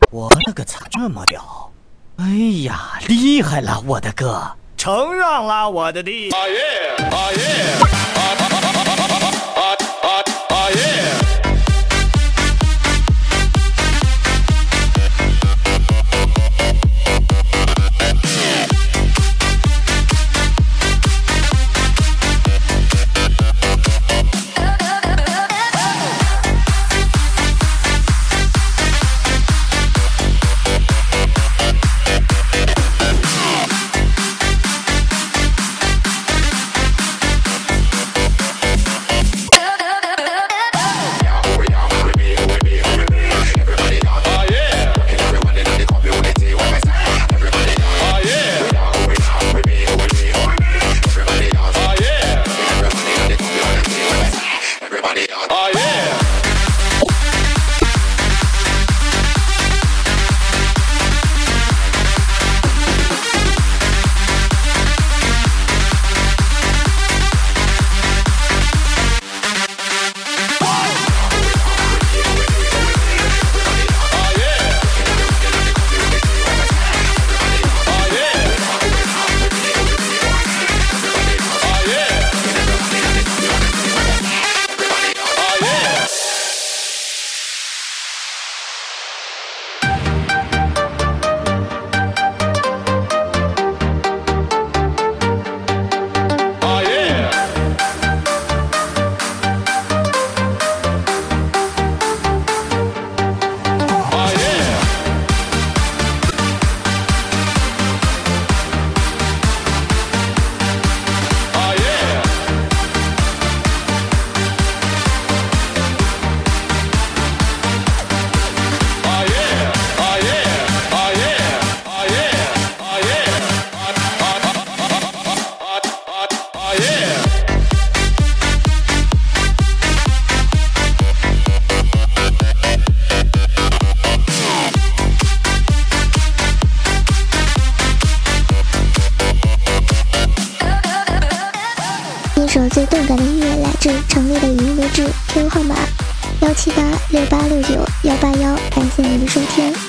我勒个擦，这么屌！哎呀，厉害了，我的哥！ 承让啦，我的弟！啊耶！啊耶！啊耶！ 一首最动感的音乐来自成立的语音为止 QQ 号码17868691881，感谢你的收听。